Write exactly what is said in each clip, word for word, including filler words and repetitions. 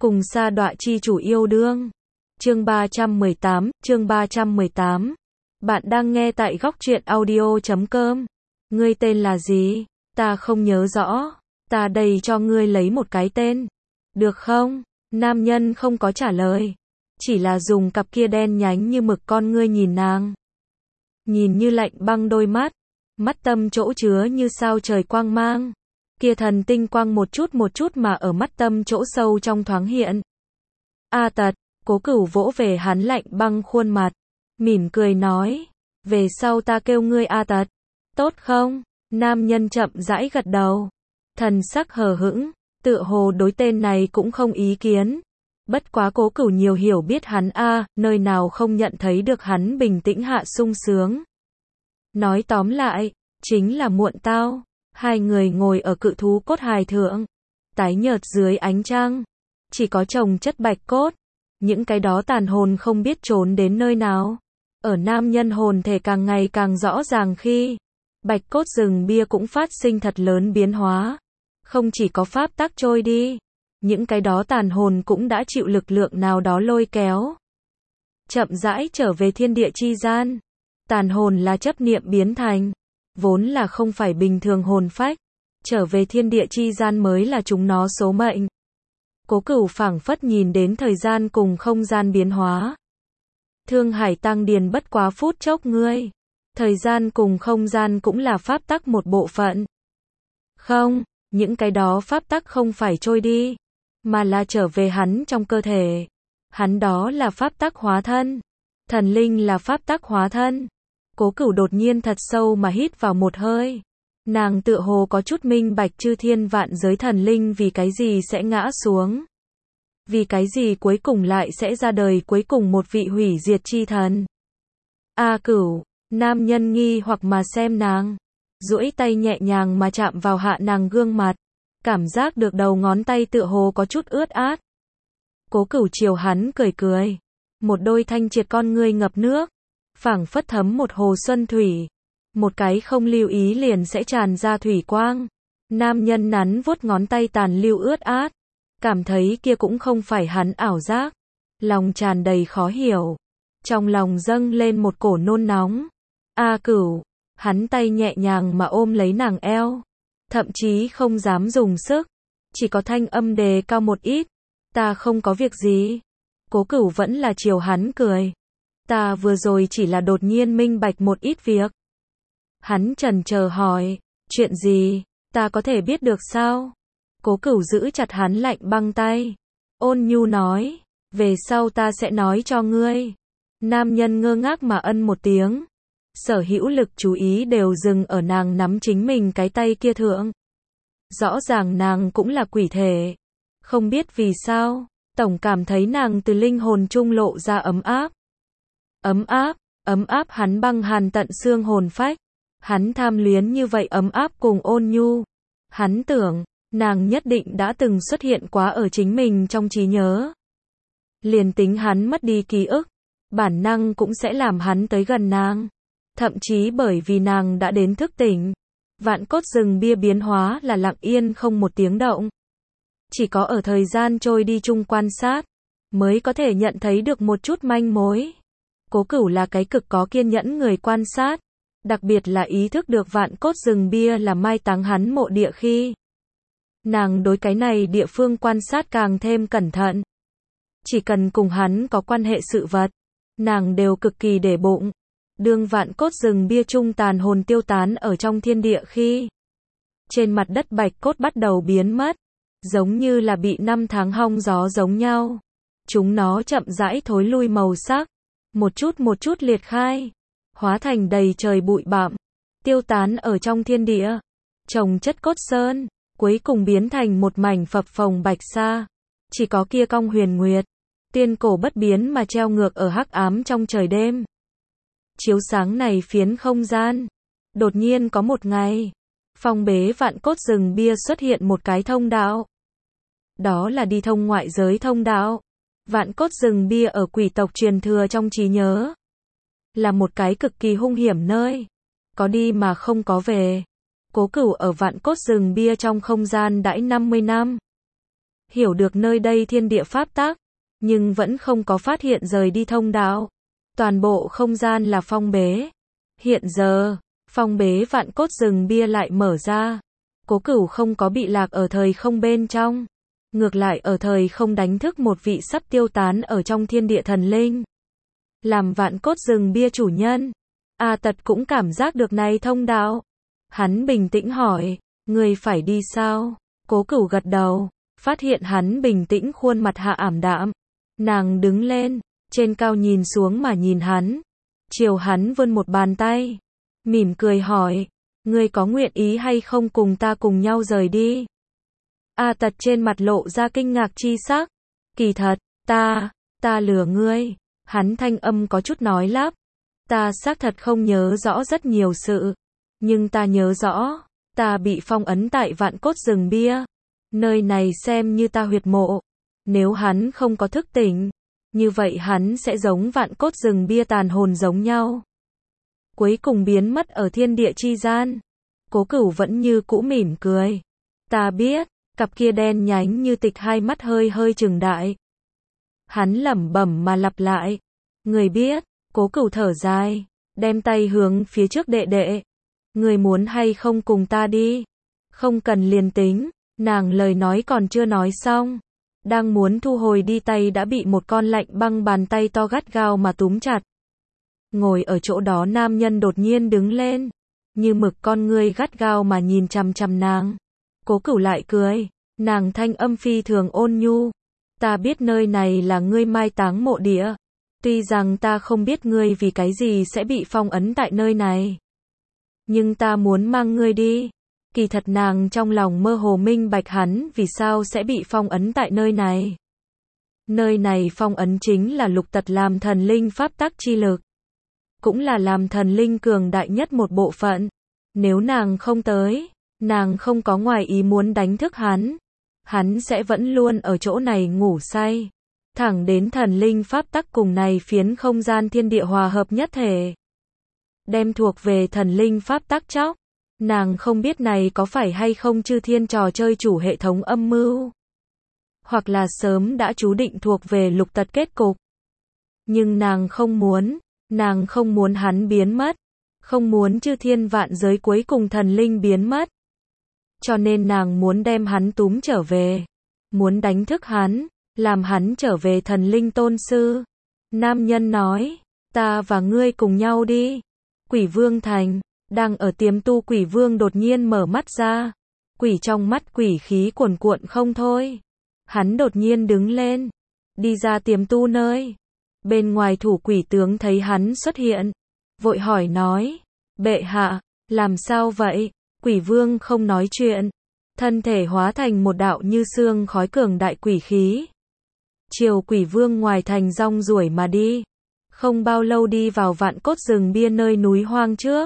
Cùng sa đọa chi chủ yêu đương. Chương ba trăm mười tám, chương ba trăm mười tám. Bạn đang nghe tại góc truyện audio chấm com. Ngươi tên là gì? Ta không nhớ rõ. Ta đây cho ngươi lấy một cái tên. Được không? Nam nhân không có trả lời. Chỉ là dùng cặp kia đen nhánh như mực con ngươi nhìn nàng. Nhìn như lạnh băng đôi mắt. Mắt tâm chỗ chứa như sao trời quang mang. Kia thần tinh quang một chút một chút mà ở mắt tâm chỗ sâu trong thoáng hiện. A Tật, Cố Cửu vỗ về hắn lạnh băng khuôn mặt, mỉm cười nói, về sau ta kêu ngươi A Tật, tốt không? Nam nhân chậm rãi gật đầu, thần sắc hờ hững, tựa hồ đối tên này cũng không ý kiến. Bất quá Cố Cửu nhiều hiểu biết hắn a, nơi nào không nhận thấy được hắn bình tĩnh hạ sung sướng. Nói tóm lại, chính là muộn tao. Hai người ngồi ở cự thú cốt hài thượng, tái nhợt dưới ánh trăng, chỉ có chồng chất bạch cốt, những cái đó tàn hồn không biết trốn đến nơi nào. Ở nam nhân hồn thể càng ngày càng rõ ràng khi, bạch cốt rừng bia cũng phát sinh thật lớn biến hóa. Không chỉ có pháp tắc trôi đi, những cái đó tàn hồn cũng đã chịu lực lượng nào đó lôi kéo. Chậm rãi trở về thiên địa chi gian, tàn hồn là chấp niệm biến thành. Vốn là không phải bình thường hồn phách, trở về thiên địa chi gian mới là chúng nó số mệnh. Cố Cửu phảng phất nhìn đến thời gian cùng không gian biến hóa. Thương Hải Tăng Điền bất quá phút chốc ngươi. Thời gian cùng không gian cũng là pháp tắc một bộ phận. Không, những cái đó pháp tắc không phải trôi đi, mà là trở về hắn trong cơ thể. Hắn đó là pháp tắc hóa thân. Thần linh là pháp tắc hóa thân. Cố Cửu đột nhiên thật sâu mà hít vào một hơi. Nàng tựa hồ có chút minh bạch chư thiên vạn giới thần linh vì cái gì sẽ ngã xuống. Vì cái gì cuối cùng lại sẽ ra đời cuối cùng một vị hủy diệt chi thần. A Cửu, nam nhân nghi hoặc mà xem nàng. Duỗi tay nhẹ nhàng mà chạm vào hạ nàng gương mặt. Cảm giác được đầu ngón tay tựa hồ có chút ướt át. Cố Cửu chiều hắn cười cười. Một đôi thanh triệt con ngươi ngập nước. Phảng phất thấm một hồ xuân thủy, một cái không lưu ý liền sẽ tràn ra thủy quang. Nam nhân nắn vuốt ngón tay tàn lưu ướt át, cảm thấy kia cũng không phải hắn ảo giác, lòng tràn đầy khó hiểu, trong lòng dâng lên một cổ nôn nóng. A Cửu, hắn tay nhẹ nhàng mà ôm lấy nàng eo, thậm chí không dám dùng sức, chỉ có thanh âm đề cao một ít, ta không có việc gì. Cố Cửu vẫn là chiều hắn cười. Ta vừa rồi chỉ là đột nhiên minh bạch một ít việc. Hắn chần chờ hỏi, chuyện gì, ta có thể biết được sao? Cố Cửu giữ chặt hắn lạnh băng tay. Ôn nhu nói, về sau ta sẽ nói cho ngươi. Nam nhân ngơ ngác mà ân một tiếng. Sở hữu lực chú ý đều dừng ở nàng nắm chính mình cái tay kia thượng. Rõ ràng nàng cũng là quỷ thể. Không biết vì sao, tổng cảm thấy nàng từ linh hồn trung lộ ra ấm áp. Ấm áp, ấm áp hắn băng hàn tận xương hồn phách. Hắn tham luyến như vậy ấm áp cùng ôn nhu. Hắn tưởng, nàng nhất định đã từng xuất hiện quá ở chính mình trong trí nhớ. Liền tính hắn mất đi ký ức, bản năng cũng sẽ làm hắn tới gần nàng. Thậm chí bởi vì nàng đã đến thức tỉnh. Vạn cốt rừng bia biến hóa là lặng yên không một tiếng động. Chỉ có ở thời gian trôi đi chung quan sát, mới có thể nhận thấy được một chút manh mối. Cố Cửu là cái cực có kiên nhẫn người quan sát, đặc biệt là ý thức được vạn cốt rừng bia là mai táng hắn mộ địa khi. Nàng đối cái này địa phương quan sát càng thêm cẩn thận. Chỉ cần cùng hắn có quan hệ sự vật, nàng đều cực kỳ để bụng. Đương vạn cốt rừng bia trung tàn hồn tiêu tán ở trong thiên địa khi. Trên mặt đất bạch cốt bắt đầu biến mất, giống như là bị năm tháng hong gió giống nhau. Chúng nó chậm rãi thối lui màu sắc. Một chút một chút liệt khai, hóa thành đầy trời bụi bặm, tiêu tán ở trong thiên địa, trồng chất cốt sơn, cuối cùng biến thành một mảnh phập phồng bạch sa. Chỉ có kia cong huyền nguyệt, tiên cổ bất biến mà treo ngược ở hắc ám trong trời đêm. Chiếu sáng này phiến không gian. Đột nhiên có một ngày, phong bế vạn cốt rừng bia xuất hiện một cái thông đạo. Đó là đi thông ngoại giới thông đạo. Vạn cốt rừng bia ở quỷ tộc truyền thừa trong trí nhớ. Là một cái cực kỳ hung hiểm nơi. Có đi mà không có về. Cố Cửu ở vạn cốt rừng bia trong không gian đãi năm mươi năm. hiểu được nơi đây thiên địa pháp tắc, nhưng vẫn không có phát hiện rời đi thông đạo. Toàn bộ không gian là phong bế. Hiện giờ, phong bế vạn cốt rừng bia lại mở ra. Cố Cửu không có bị lạc ở thời không bên trong. Ngược lại ở thời không đánh thức một vị sắp tiêu tán ở trong thiên địa thần linh. Làm vạn cốt rừng bia chủ nhân, A Tật cũng cảm giác được này thông đạo. Hắn bình tĩnh hỏi, người phải đi sao? Cố Cửu gật đầu, phát hiện hắn bình tĩnh khuôn mặt hạ ảm đạm. Nàng đứng lên, trên cao nhìn xuống mà nhìn hắn. Chiều hắn vươn một bàn tay, mỉm cười hỏi, ngươi có nguyện ý hay không cùng ta cùng nhau rời đi? A Tật trên mặt lộ ra kinh ngạc chi sắc. Kỳ thật, ta, ta lừa ngươi. Hắn thanh âm có chút nói lắp. Ta xác thật không nhớ rõ rất nhiều sự. Nhưng ta nhớ rõ, ta bị phong ấn tại vạn cốt rừng bia. Nơi này xem như ta huyệt mộ. Nếu hắn không có thức tỉnh, như vậy hắn sẽ giống vạn cốt rừng bia tàn hồn giống nhau. Cuối cùng biến mất ở thiên địa chi gian. Cố Cửu vẫn như cũ mỉm cười. Ta biết, cặp kia đen nhánh như tịch hai mắt hơi hơi trừng đại. Hắn lẩm bẩm mà lặp lại. Người biết, Cố Cửu thở dài, đem tay hướng phía trước đệ đệ. Người muốn hay không cùng ta đi? Không cần liền tính, nàng lời nói còn chưa nói xong. Đang muốn thu hồi đi tay đã bị một con lạnh băng bàn tay to gắt gao mà túm chặt. Ngồi ở chỗ đó nam nhân đột nhiên đứng lên, như mực con ngươi gắt gao mà nhìn chằm chằm nàng. Cố Cửu lại cười, nàng thanh âm phi thường ôn nhu. Ta biết nơi này là ngươi mai táng mộ địa. Tuy rằng ta không biết ngươi vì cái gì sẽ bị phong ấn tại nơi này. Nhưng ta muốn mang ngươi đi. Kỳ thật nàng trong lòng mơ hồ minh bạch hắn vì sao sẽ bị phong ấn tại nơi này. Nơi này phong ấn chính là lục tật làm thần linh pháp tắc chi lực. Cũng là làm thần linh cường đại nhất một bộ phận. Nếu nàng không tới, nàng không có ngoài ý muốn đánh thức hắn. Hắn sẽ vẫn luôn ở chỗ này ngủ say. Thẳng đến thần linh pháp tắc cùng này phiến không gian thiên địa hòa hợp nhất thể. Đem thuộc về thần linh pháp tắc chóc. Nàng không biết này có phải hay không chư thiên trò chơi chủ hệ thống âm mưu. Hoặc là sớm đã chú định thuộc về lục tật kết cục. Nhưng nàng không muốn, nàng không muốn hắn biến mất. Không muốn chư thiên vạn giới cuối cùng thần linh biến mất. Cho nên nàng muốn đem hắn túm trở về. Muốn đánh thức hắn, làm hắn trở về thần linh tôn sư. Nam nhân nói, ta và ngươi cùng nhau đi. Quỷ Vương Thành, đang ở tiềm tu Quỷ Vương đột nhiên mở mắt ra. Quỷ trong mắt quỷ khí cuồn cuộn không thôi. Hắn đột nhiên đứng lên, đi ra tiềm tu nơi. Bên ngoài thủ quỷ tướng thấy hắn xuất hiện, vội hỏi nói, bệ hạ, làm sao vậy? Quỷ Vương không nói chuyện, thân thể hóa thành một đạo như sương khói cường đại quỷ khí. Chiều Quỷ Vương ngoài thành rong ruổi mà đi. Không bao lâu đi vào vạn cốt rừng bia nơi núi hoang trước.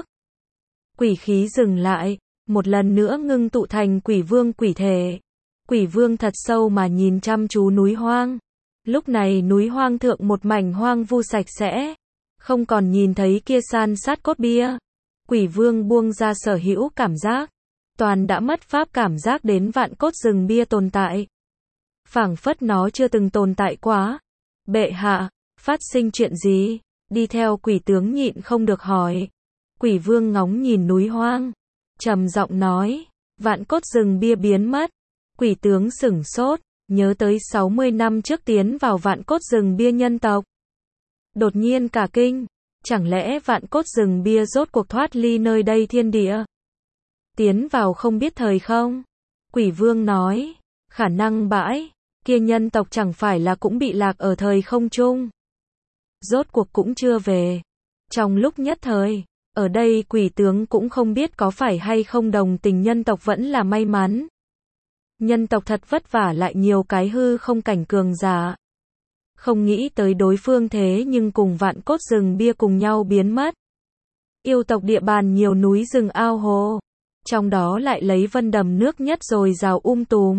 Quỷ khí dừng lại, một lần nữa ngưng tụ thành Quỷ Vương quỷ thể. Quỷ Vương thật sâu mà nhìn chăm chú núi hoang. Lúc này núi hoang thượng một mảnh hoang vu sạch sẽ. Không còn nhìn thấy kia san sát cốt bia. Quỷ Vương buông ra sở hữu cảm giác. Toàn đã mất pháp cảm giác đến vạn cốt rừng bia tồn tại. Phảng phất nó chưa từng tồn tại quá. Bệ hạ, phát sinh chuyện gì? Đi theo quỷ tướng nhịn không được hỏi. Quỷ Vương ngóng nhìn núi hoang, trầm giọng nói, vạn cốt rừng bia biến mất. Quỷ tướng sửng sốt, nhớ tới sáu mươi năm trước tiến vào vạn cốt rừng bia nhân tộc. Đột nhiên cả kinh, chẳng lẽ vạn cốt rừng bia rốt cuộc thoát ly nơi đây thiên địa? Tiến vào không biết thời không? Quỷ Vương nói, khả năng bãi, kia nhân tộc chẳng phải là cũng bị lạc ở thời không chung. Rốt cuộc cũng chưa về. Trong lúc nhất thời, ở đây quỷ tướng cũng không biết có phải hay không đồng tình nhân tộc vẫn là may mắn. Nhân tộc thật vất vả lại nhiều cái hư không cảnh cường giả. Không nghĩ tới đối phương thế nhưng cùng vạn cốt rừng bia cùng nhau biến mất. Yêu tộc địa bàn nhiều núi rừng ao hồ. Trong đó lại lấy vân đầm nước nhất rồi rào um tùm.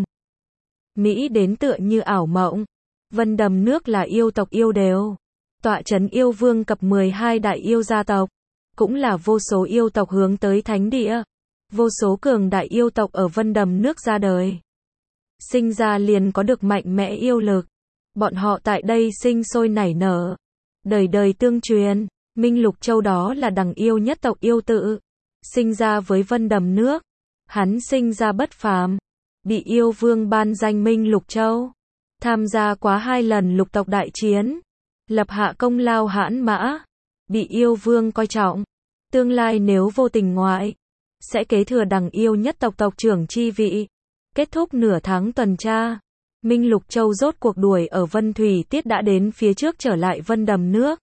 Mỹ đến tựa như ảo mộng. Vân đầm nước là yêu tộc yêu đều. Tọa trấn yêu vương cập mười hai đại yêu gia tộc. Cũng là vô số yêu tộc hướng tới thánh địa. Vô số cường đại yêu tộc ở vân đầm nước ra đời. sinh ra liền có được mạnh mẽ yêu lực. Bọn họ tại đây sinh sôi nảy nở, đời đời tương truyền. Minh Lục Châu đó là đằng yêu nhất tộc yêu tự, sinh ra với Vân Đầm nước. Hắn sinh ra bất phàm, bị yêu vương ban danh Minh Lục Châu, tham gia quá hai lần lục tộc đại chiến, lập hạ công lao hãn mã, bị yêu vương coi trọng. Tương lai nếu vô tình ngoại, sẽ kế thừa đằng yêu nhất tộc tộc trưởng chi vị. Kết thúc nửa tháng tuần tra, Minh Lục Châu rốt cuộc đuổi ở Vân Thủy Tiết đã đến phía trước trở lại Vân Đầm nước.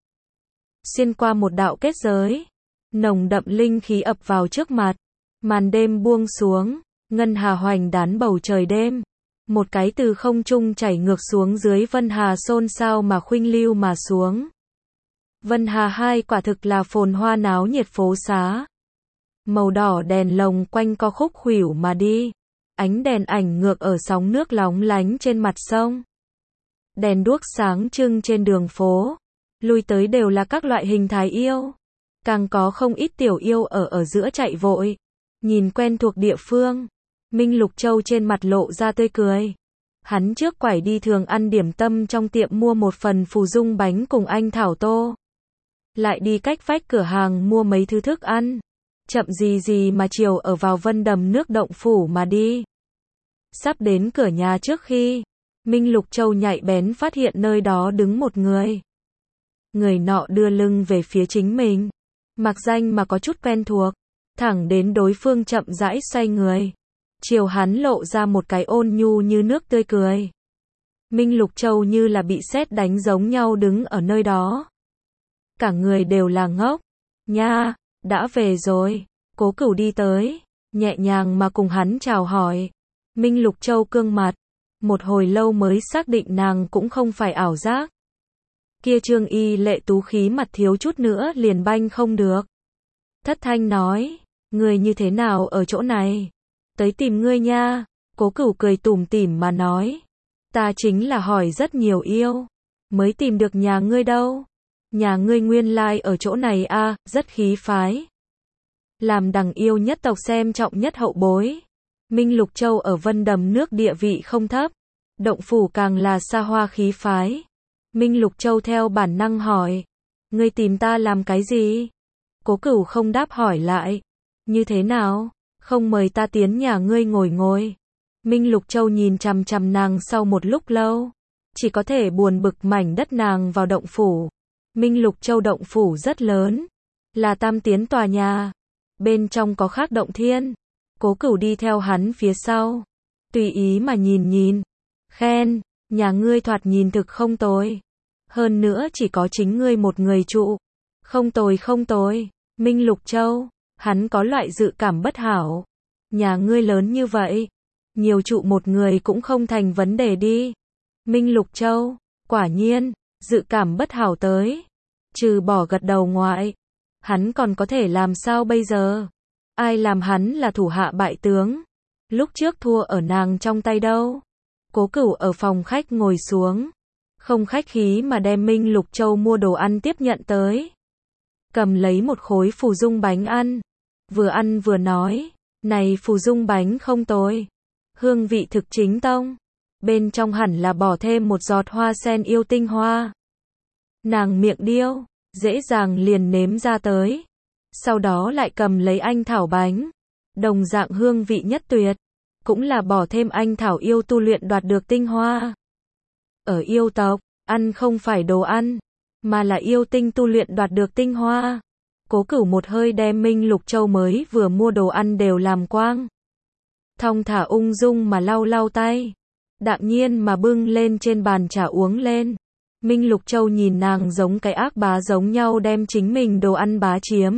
Xuyên qua một đạo kết giới, nồng đậm linh khí ập vào trước mặt, màn đêm buông xuống, ngân hà hoành đán bầu trời đêm. Một cái từ không trung chảy ngược xuống dưới Vân Hà xôn xao mà khuynh lưu mà xuống. Vân Hà hai quả thực là phồn hoa náo nhiệt phố xá. Màu đỏ đèn lồng quanh co khúc khuỷu mà đi. Ánh đèn ảnh ngược ở sóng nước lóng lánh trên mặt sông. Đèn đuốc sáng trưng trên đường phố. Lui tới đều là các loại hình thái yêu. Càng có không ít tiểu yêu ở ở giữa chạy vội. Nhìn quen thuộc địa phương. Minh Lục Châu trên mặt lộ ra tươi cười. Hắn trước quải đi thường ăn điểm tâm trong tiệm mua một phần phù dung bánh cùng anh thảo tô. Lại đi cách vách cửa hàng mua mấy thứ thức ăn. Chậm gì gì mà chiều ở vào Vân Đầm nước động phủ mà đi. Sắp đến cửa nhà trước khi, Minh Lục Châu nhạy bén phát hiện nơi đó đứng một người. Người nọ đưa lưng về phía chính mình. Mặc danh mà có chút quen thuộc. Thẳng đến đối phương chậm rãi xoay người. Chiều hắn lộ ra một cái ôn nhu như nước tươi cười. Minh Lục Châu như là bị sét đánh giống nhau đứng ở nơi đó. Cả người đều là ngốc. Nha, đã về rồi. Cố Cửu đi tới, nhẹ nhàng mà cùng hắn chào hỏi. Minh Lục Châu cương mặt. Một hồi lâu mới xác định nàng cũng không phải ảo giác. Kia trương y lệ tú khí mặt thiếu chút nữa liền banh không được. Thất thanh nói, người như thế nào ở chỗ này? Tới tìm ngươi nha. Cố Cửu cười tủm tỉm mà nói. Ta chính là hỏi rất nhiều yêu. Mới tìm được nhà ngươi đâu. Nhà ngươi nguyên lai ở chỗ này a, à, rất khí phái. Làm đằng yêu nhất tộc xem trọng nhất hậu bối. Minh Lục Châu ở Vân Đầm nước địa vị không thấp. Động phủ càng là xa hoa khí phái. Minh Lục Châu theo bản năng hỏi. Ngươi tìm ta làm cái gì? Cố Cửu không đáp hỏi lại. Như thế nào? Không mời ta tiến nhà ngươi ngồi ngồi. Minh Lục Châu nhìn chằm chằm nàng sau một lúc lâu. Chỉ có thể buồn bực mảnh đất nàng vào động phủ. Minh Lục Châu động phủ rất lớn. Là tam tiến tòa nhà. Bên trong có khác động thiên. Cố Cửu đi theo hắn phía sau. Tùy ý mà nhìn nhìn. Khen, nhà ngươi thoạt nhìn thực không tồi. Hơn nữa chỉ có chính ngươi một người trụ. Không tồi không tồi. Minh Lục Châu, hắn có loại dự cảm bất hảo. Nhà ngươi lớn như vậy. Nhiều trụ một người cũng không thành vấn đề đi. Minh Lục Châu, quả nhiên, dự cảm bất hảo tới. Trừ bỏ gật đầu ngoại. Hắn còn có thể làm sao bây giờ? Ai làm hắn là thủ hạ bại tướng? Lúc trước thua ở nàng trong tay đâu? Cố Cửu ở phòng khách ngồi xuống. Không khách khí mà đem Minh Lục Châu mua đồ ăn tiếp nhận tới. Cầm lấy một khối phù dung bánh ăn. Vừa ăn vừa nói. Này phù dung bánh không tồi. Hương vị thực chính tông. Bên trong hẳn là bỏ thêm một giọt hoa sen yêu tinh hoa. Nàng miệng điêu, dễ dàng liền nếm ra tới. Sau đó lại cầm lấy anh thảo bánh. Đồng dạng hương vị nhất tuyệt. Cũng là bỏ thêm anh thảo yêu tu luyện đoạt được tinh hoa. Ở yêu tộc, ăn không phải đồ ăn, mà là yêu tinh tu luyện đoạt được tinh hoa. Cố Cửu một hơi đem Minh Lục Châu mới vừa mua đồ ăn đều làm quang. Thong thả ung dung mà lau lau tay. Đạm nhiên mà bưng lên trên bàn trà uống lên. Minh Lục Châu nhìn nàng giống cái ác bá giống nhau đem chính mình đồ ăn bá chiếm.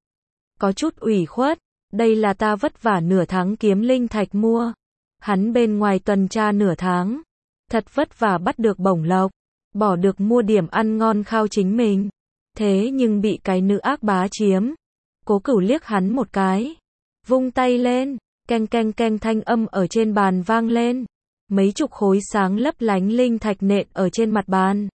Có chút ủy khuất, đây là ta vất vả nửa tháng kiếm linh thạch mua. Hắn bên ngoài tuần tra nửa tháng. Thật vất vả bắt được bổng lộc. Bỏ được mua điểm ăn ngon khao chính mình. Thế nhưng bị cái nữ ác bá chiếm. Cố Cửu liếc hắn một cái. Vung tay lên. Keng keng keng thanh âm ở trên bàn vang lên. Mấy chục khối sáng lấp lánh linh thạch nện ở trên mặt bàn.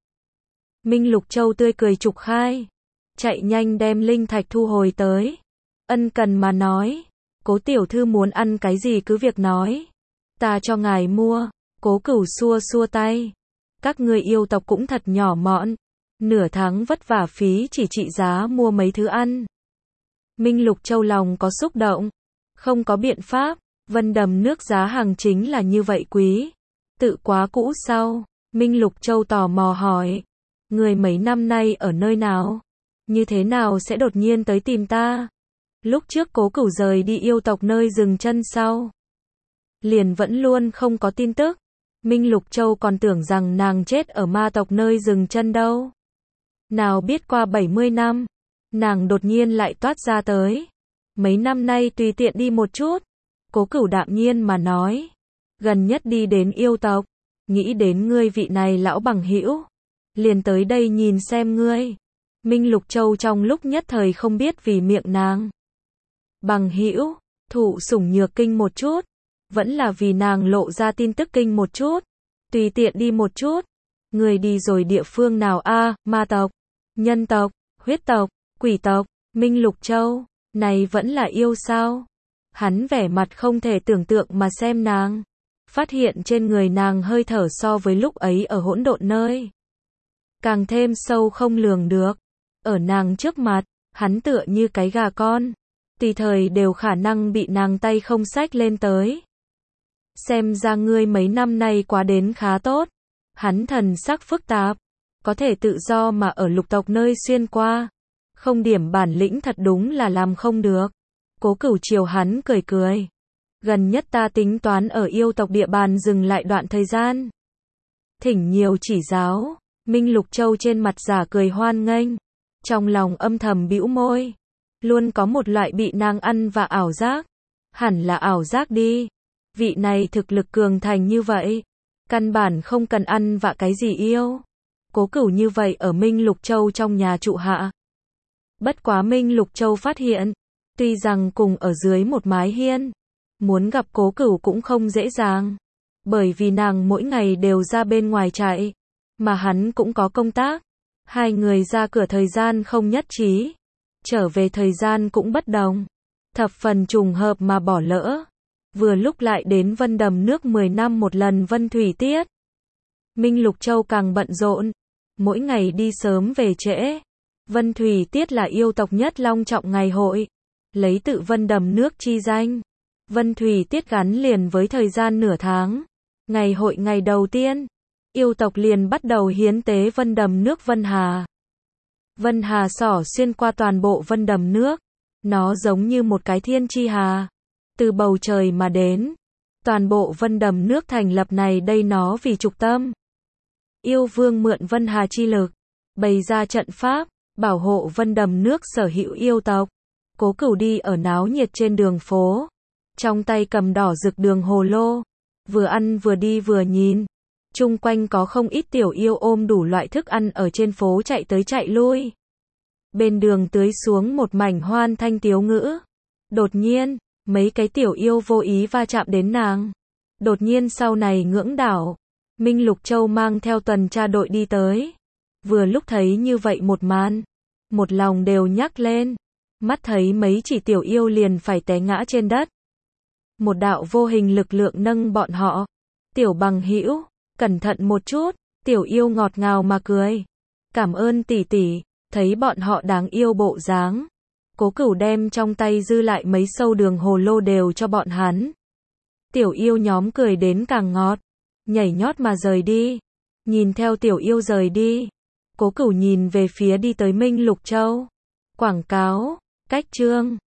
Minh Lục Châu tươi cười trục khai. Chạy nhanh đem linh thạch thu hồi tới. Ân cần mà nói. Cố tiểu thư muốn ăn cái gì cứ việc nói. Ta cho ngài mua. Cố Cửu xua xua tay. Các ngươi yêu tộc cũng thật nhỏ mọn. Nửa tháng vất vả phí chỉ trị giá mua mấy thứ ăn. Minh Lục Châu lòng có xúc động. Không có biện pháp, Vân Đầm nước giá hàng chính là như vậy quý. Tự quá cũ sao? Minh Lục Châu tò mò hỏi. Người mấy năm nay ở nơi nào? Như thế nào sẽ đột nhiên tới tìm ta? Lúc trước Cố Cửu rời đi yêu tộc nơi dừng chân sau. Liền vẫn luôn không có tin tức. Minh Lục Châu còn tưởng rằng nàng chết ở ma tộc nơi dừng chân đâu. Nào biết qua bảy mươi năm, nàng đột nhiên lại toát ra tới. Mấy năm nay tùy tiện đi một chút. Cố Cửu đạm nhiên mà nói. Gần nhất đi đến yêu tộc. Nghĩ đến ngươi vị này lão bằng hữu. Liền tới đây nhìn xem ngươi. Minh Lục Châu trong lúc nhất thời không biết vì miệng nàng. Bằng hữu, thụ sủng nhược kinh một chút. Vẫn là vì nàng lộ ra tin tức kinh một chút. Tùy tiện đi một chút. Người đi rồi địa phương nào a? À, ma tộc, nhân tộc, huyết tộc, quỷ tộc, Minh Lục Châu, này vẫn là yêu sao? Hắn vẻ mặt không thể tưởng tượng mà xem nàng. Phát hiện trên người nàng hơi thở so với lúc ấy ở hỗn độn nơi. Càng thêm sâu không lường được. Ở nàng trước mặt, hắn tựa như cái gà con. Tùy thời đều khả năng bị nàng tay không xách lên tới. Xem ra ngươi mấy năm nay quá đến khá tốt. Hắn thần sắc phức tạp. Có thể tự do mà ở lục tộc nơi xuyên qua. Không điểm bản lĩnh thật đúng là làm không được. Cố Cửu chiều hắn cười cười. Gần nhất ta tính toán ở yêu tộc địa bàn dừng lại đoạn thời gian. Thỉnh nhiều chỉ giáo. Minh Lục Châu trên mặt giả cười hoan nghênh. Trong lòng âm thầm bĩu môi. Luôn có một loại bị nàng ăn và ảo giác. Hẳn là ảo giác đi. Vị này thực lực cường thành như vậy. Căn bản không cần ăn vạ cái gì yêu. Cố Cửu như vậy ở Minh Lục Châu trong nhà trụ hạ. Bất quá Minh Lục Châu phát hiện. Tuy rằng cùng ở dưới một mái hiên. Muốn gặp Cố Cửu cũng không dễ dàng. Bởi vì nàng mỗi ngày đều ra bên ngoài chạy. Mà hắn cũng có công tác. Hai người ra cửa thời gian không nhất trí. Trở về thời gian cũng bất đồng. Thập phần trùng hợp mà bỏ lỡ. Vừa lúc lại đến Vân Đầm nước mười năm một lần Vân Thủy Tiết. Minh Lục Châu càng bận rộn. Mỗi ngày đi sớm về trễ. Vân Thủy Tiết là yêu tộc nhất long trọng ngày hội. Lấy tự Vân Đầm nước chi danh. Vân Thủy Tiết gắn liền với thời gian nửa tháng. Ngày hội ngày đầu tiên. Yêu tộc liền bắt đầu hiến tế Vân Đầm nước Vân Hà. Vân Hà xỏ xuyên qua toàn bộ Vân Đầm nước. Nó giống như một cái thiên chi hà. Từ bầu trời mà đến. Toàn bộ Vân Đầm nước thành lập này đây nó vì trục tâm. Yêu vương mượn Vân Hà chi lực. Bày ra trận pháp. Bảo hộ Vân Đầm nước sở hữu yêu tộc. Cố Cửu đi ở náo nhiệt trên đường phố. Trong tay cầm đỏ rực đường hồ lô. Vừa ăn vừa đi vừa nhìn. Chung quanh có không ít tiểu yêu ôm đủ loại thức ăn ở trên phố chạy tới chạy lui. Bên đường tưới xuống một mảnh hoan thanh tiếu ngữ. Đột nhiên, mấy cái tiểu yêu vô ý va chạm đến nàng. Đột nhiên sau này ngưỡng đảo. Minh Lục Châu mang theo tuần tra đội đi tới. Vừa lúc thấy như vậy một màn. Một lòng đều nhắc lên. Mắt thấy mấy chỉ tiểu yêu liền phải té ngã trên đất. Một đạo vô hình lực lượng nâng bọn họ. Tiểu bằng hữu, cẩn thận một chút. Tiểu yêu ngọt ngào mà cười. Cảm ơn tỷ tỷ. Thấy bọn họ đáng yêu bộ dáng. Cố Cửu đem trong tay dư lại mấy sâu đường hồ lô đều cho bọn hắn. Tiểu yêu nhóm cười đến càng ngọt. Nhảy nhót mà rời đi. Nhìn theo tiểu yêu rời đi. Cố Cửu nhìn về phía đi tới Minh Lục Châu. Quảng cáo, cách chương.